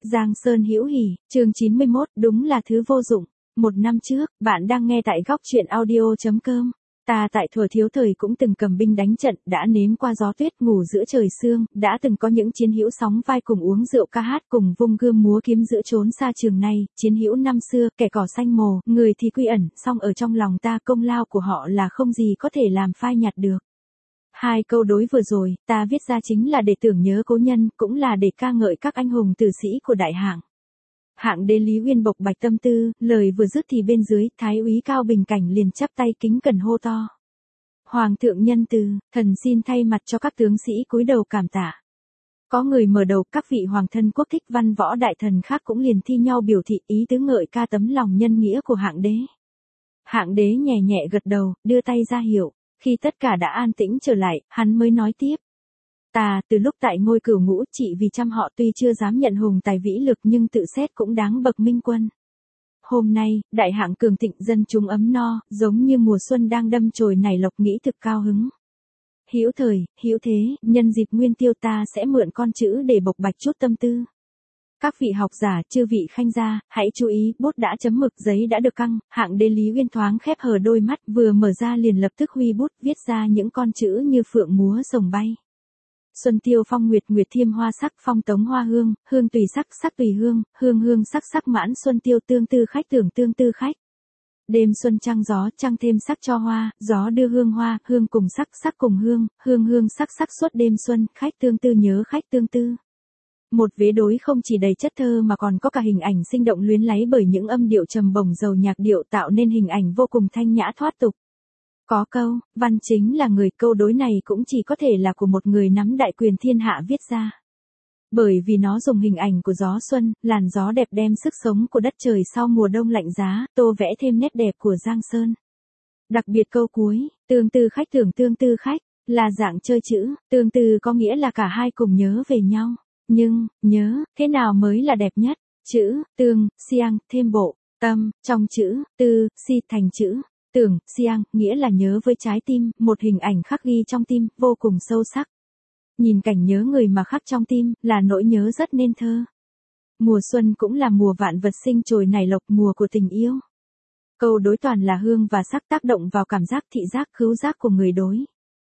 Giang Sơn hữu hỉ, chương 91, đúng là thứ vô dụng. Một năm trước, bạn đang nghe tại góc truyện audio.com. Ta tại thuở thiếu thời cũng từng cầm binh đánh trận, đã nếm qua gió tuyết ngủ giữa trời sương, đã từng có những chiến hữu sóng vai cùng uống rượu ca hát cùng vung gươm múa kiếm giữa chốn xa trường này, chiến hữu năm xưa, kẻ cỏ xanh mồ, người thì quy ẩn, song ở trong lòng ta công lao của họ là không gì có thể làm phai nhạt được. Hai câu đối vừa rồi, ta viết ra chính là để tưởng nhớ cố nhân, cũng là để ca ngợi các anh hùng tử sĩ của đại hạng. Hạng đế Lý Uyên bộc bạch tâm tư, lời vừa dứt thì bên dưới, Thái úy Cao Bình Cảnh liền chắp tay kính cẩn hô to. Hoàng thượng nhân từ, thần xin thay mặt cho các tướng sĩ cúi đầu cảm tạ. Có người mở đầu, các vị hoàng thân quốc thích văn võ đại thần khác cũng liền thi nhau biểu thị ý tứ ngợi ca tấm lòng nhân nghĩa của hạng đế. Hạng đế nhẹ nhẹ gật đầu, đưa tay ra hiệu. Khi tất cả đã an tĩnh trở lại, hắn mới nói tiếp. Ta, từ lúc tại ngôi cửu ngũ, trị vì trăm họ tuy chưa dám nhận hùng tài vĩ lực nhưng tự xét cũng đáng bậc minh quân. Hôm nay, đại hạng cường thịnh dân chúng ấm no, giống như mùa xuân đang đâm chồi nảy lộc nghĩ thực cao hứng. Hữu thời, hữu thế, nhân dịp nguyên tiêu ta sẽ mượn con chữ để bộc bạch chút tâm tư. Các vị học giả, chư vị khanh gia, hãy chú ý, bút đã chấm mực, giấy đã được căng, hạng đế Lý Uyên thoáng khép hờ đôi mắt, vừa mở ra liền lập tức huy bút, viết ra những con chữ như phượng múa rồng bay. Xuân tiêu phong nguyệt, nguyệt thiêm hoa sắc, phong tống hoa hương, hương tùy sắc, sắc tùy hương, hương hương sắc sắc mãn xuân tiêu tương tư khách tưởng tương tư khách. Đêm xuân trăng gió, trăng thêm sắc cho hoa, gió đưa hương hoa, hương cùng sắc, sắc cùng hương, hương hương sắc sắc suốt đêm xuân, khách tương tư nhớ khách tương tư. Một vế đối không chỉ đầy chất thơ mà còn có cả hình ảnh sinh động luyến láy bởi những âm điệu trầm bổng giàu nhạc điệu tạo nên hình ảnh vô cùng thanh nhã thoát tục. Có câu, văn chính là người, câu đối này cũng chỉ có thể là của một người nắm đại quyền thiên hạ viết ra. Bởi vì nó dùng hình ảnh của gió xuân, làn gió đẹp đem sức sống của đất trời sau mùa đông lạnh giá, tô vẽ thêm nét đẹp của Giang Sơn. Đặc biệt câu cuối, tương tư khách tưởng tương tư khách, là dạng chơi chữ, tương tư có nghĩa là cả hai cùng nhớ về nhau. Nhưng, nhớ, thế nào mới là đẹp nhất? Chữ, tương, siang, thêm bộ, tâm, trong chữ, tư, si thành chữ, tưởng, siang, nghĩa là nhớ với trái tim, một hình ảnh khắc ghi trong tim, vô cùng sâu sắc. Nhìn cảnh nhớ người mà khắc trong tim, là nỗi nhớ rất nên thơ. Mùa xuân cũng là mùa vạn vật sinh trồi nảy lộc, mùa của tình yêu. Câu đối toàn là hương và sắc tác động vào cảm giác thị giác khứu giác của người đối.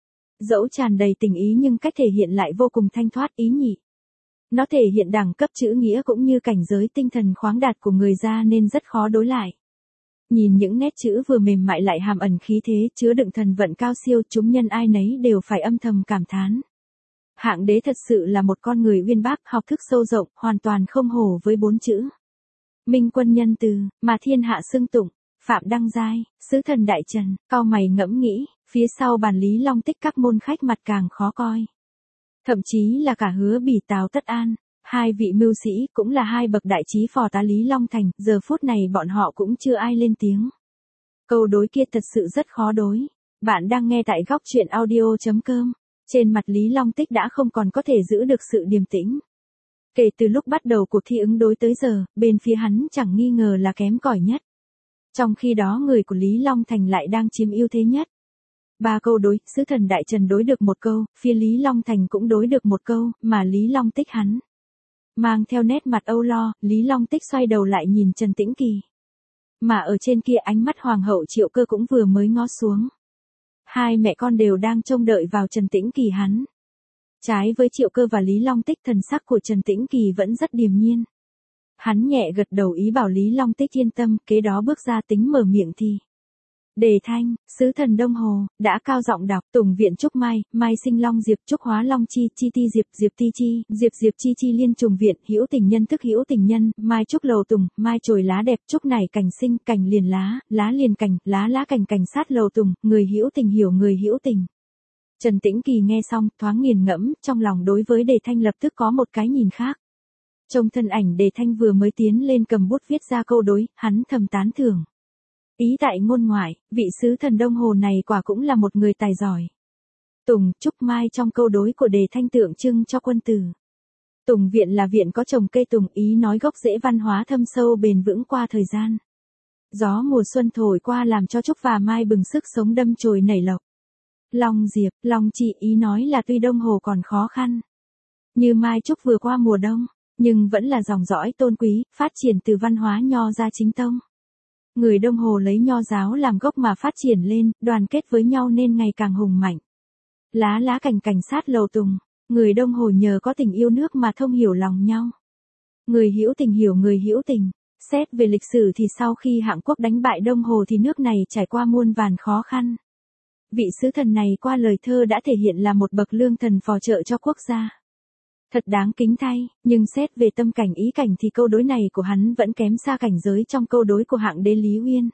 Dẫu tràn đầy tình ý nhưng cách thể hiện lại vô cùng thanh thoát ý nhị. Nó thể hiện đẳng cấp chữ nghĩa cũng như cảnh giới tinh thần khoáng đạt của người ra nên rất khó đối lại. Nhìn những nét chữ vừa mềm mại lại hàm ẩn khí thế chứa đựng thần vận cao siêu, chúng nhân ai nấy đều phải âm thầm cảm thán. Hạng đế thật sự là một con người uyên bác, học thức sâu rộng, hoàn toàn không hổ với bốn chữ. Minh quân nhân từ, mà thiên hạ xưng tụng, Phạm Đăng Giai, sứ thần đại trần, cau mày ngẫm nghĩ, phía sau bàn Lý Long Tích các môn khách mặt càng khó coi. Thậm chí là cả Hứa Bỉ Tào Tất An, hai vị mưu sĩ cũng là hai bậc đại trí phò tá Lý Long Thành, giờ phút này bọn họ cũng chưa ai lên tiếng. Câu đối kia thật sự rất khó đối. Bạn đang nghe tại góc truyện audio.com. Trên mặt Lý Long Tích đã không còn có thể giữ được sự điềm tĩnh. Kể từ lúc bắt đầu cuộc thi ứng đối tới giờ, bên phía hắn chẳng nghi ngờ là kém cỏi nhất. Trong khi đó người của Lý Long Thành lại đang chiếm ưu thế nhất. 3 câu đối, sứ thần đại trần đối được một câu, phía Lý Long Thành cũng đối được một câu, mà Lý Long Tích hắn mang theo nét mặt âu lo, Lý Long Tích xoay đầu lại nhìn Trần Tĩnh Kỳ. Mà ở trên kia ánh mắt hoàng hậu Triệu Cơ cũng vừa mới ngó xuống. Hai mẹ con đều đang trông đợi vào Trần Tĩnh Kỳ hắn. Trái với Triệu Cơ và Lý Long Tích, thần sắc của Trần Tĩnh Kỳ vẫn rất điềm nhiên. Hắn nhẹ gật đầu ý bảo Lý Long Tích yên tâm, kế đó bước ra tính mở miệng thì. Đề thanh, sứ thần Đông Hồ, đã cao giọng đọc, Tùng viện Trúc Mai, Mai sinh Long Diệp, Trúc hóa Long Chi, Chi ti Diệp, Diệp ti Chi, Diệp Diệp Chi Chi liên trùng viện, hữu tình nhân tức hữu tình nhân, Mai Trúc lầu tùng, Mai chồi lá đẹp, Trúc nảy cành sinh, cành liền lá, lá liền cành, lá lá cành cành sát lầu tùng, người hữu tình hiểu người hữu tình. Trần Tĩnh Kỳ nghe xong, thoáng nghiền ngẫm, trong lòng đối với Đề Thanh lập tức có một cái nhìn khác. Trong thân ảnh Đề Thanh vừa mới tiến lên cầm bút viết ra câu đối, hắn thầm tán thưởng. Ý tại ngôn ngoại, vị sứ thần Đông Hồ này quả cũng là một người tài giỏi. Tùng, Trúc Mai trong câu đối của Đề Thanh tượng trưng cho quân tử. Tùng viện là viện có trồng cây tùng, ý nói gốc rễ văn hóa thâm sâu bền vững qua thời gian. Gió mùa xuân thổi qua làm cho Trúc và Mai bừng sức sống đâm chồi nảy lộc. Long Diệp, Long Chị ý nói là tuy Đông Hồ còn khó khăn. Như Mai Trúc vừa qua mùa đông, nhưng vẫn là dòng dõi tôn quý, phát triển từ văn hóa nho gia chính tông. Người Đông Hồ lấy nho giáo làm gốc mà phát triển lên, đoàn kết với nhau nên ngày càng hùng mạnh. Lá lá cành cành sát lầu tùng, người Đông Hồ nhờ có tình yêu nước mà thông hiểu lòng nhau. Người hữu tình hiểu người hữu tình. Xét về lịch sử thì sau khi Hạng Quốc đánh bại Đông Hồ thì nước này trải qua muôn vàn khó khăn. Vị sứ thần này qua lời thơ đã thể hiện là một bậc lương thần phò trợ cho quốc gia. Thật đáng kính thay, nhưng xét về tâm cảnh ý cảnh thì câu đối này của hắn vẫn kém xa cảnh giới trong câu đối của Hạng Đế Lý Uyên.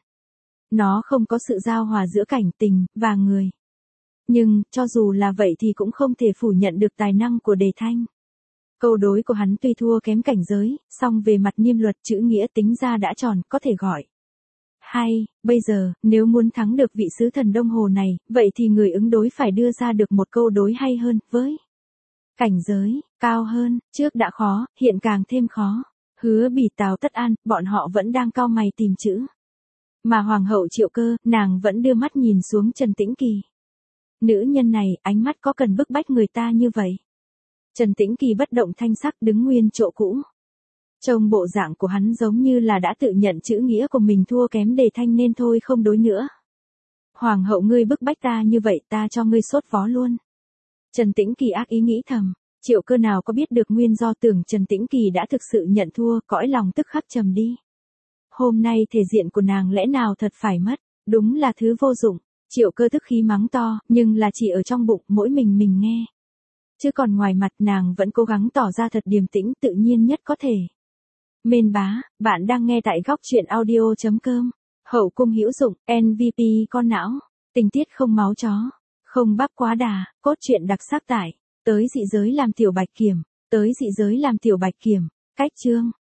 Nó không có sự giao hòa giữa cảnh tình và người. Nhưng, cho dù là vậy thì cũng không thể phủ nhận được tài năng của Đề Thanh. Câu đối của hắn tuy thua kém cảnh giới, song về mặt niêm luật chữ nghĩa tính ra đã tròn, có thể gọi. Hay, bây giờ, nếu muốn thắng được vị sứ thần Đông Hồ này, vậy thì người ứng đối phải đưa ra được một câu đối hay hơn, với cảnh giới cao hơn, trước đã khó, hiện càng thêm khó. Hứa Bỉ Tào Tất An, bọn họ vẫn đang cau mày tìm chữ. Mà Hoàng hậu Triệu Cơ, nàng vẫn đưa mắt nhìn xuống Trần Tĩnh Kỳ. Nữ nhân này, ánh mắt có cần bức bách người ta như vậy? Trần Tĩnh Kỳ bất động thanh sắc đứng nguyên chỗ cũ. Trông bộ dạng của hắn giống như là đã tự nhận chữ nghĩa của mình thua kém Đề Thanh nên thôi không đối nữa. Hoàng hậu ngươi bức bách ta như vậy ta cho ngươi sốt vó luôn. Trần Tĩnh Kỳ ác ý nghĩ thầm, Triệu Cơ nào có biết được nguyên do, tưởng Trần Tĩnh Kỳ đã thực sự nhận thua, cõi lòng tức khắc trầm đi. Hôm nay thể diện của nàng lẽ nào thật phải mất, đúng là thứ vô dụng. Triệu Cơ tức khí mắng to, nhưng là chỉ ở trong bụng mỗi mình nghe. Chứ còn ngoài mặt nàng vẫn cố gắng tỏ ra thật điềm tĩnh tự nhiên nhất có thể. Mên bá, bạn đang nghe tại góc truyện audio.com. Hậu cung hữu dụng, MVP con não. Tình tiết không máu chó. Không bắp quá đà, cốt truyện đặc sắc tại. Tới dị giới làm tiểu bạch kiểm. Tới dị giới làm tiểu bạch kiểm. Cách chương.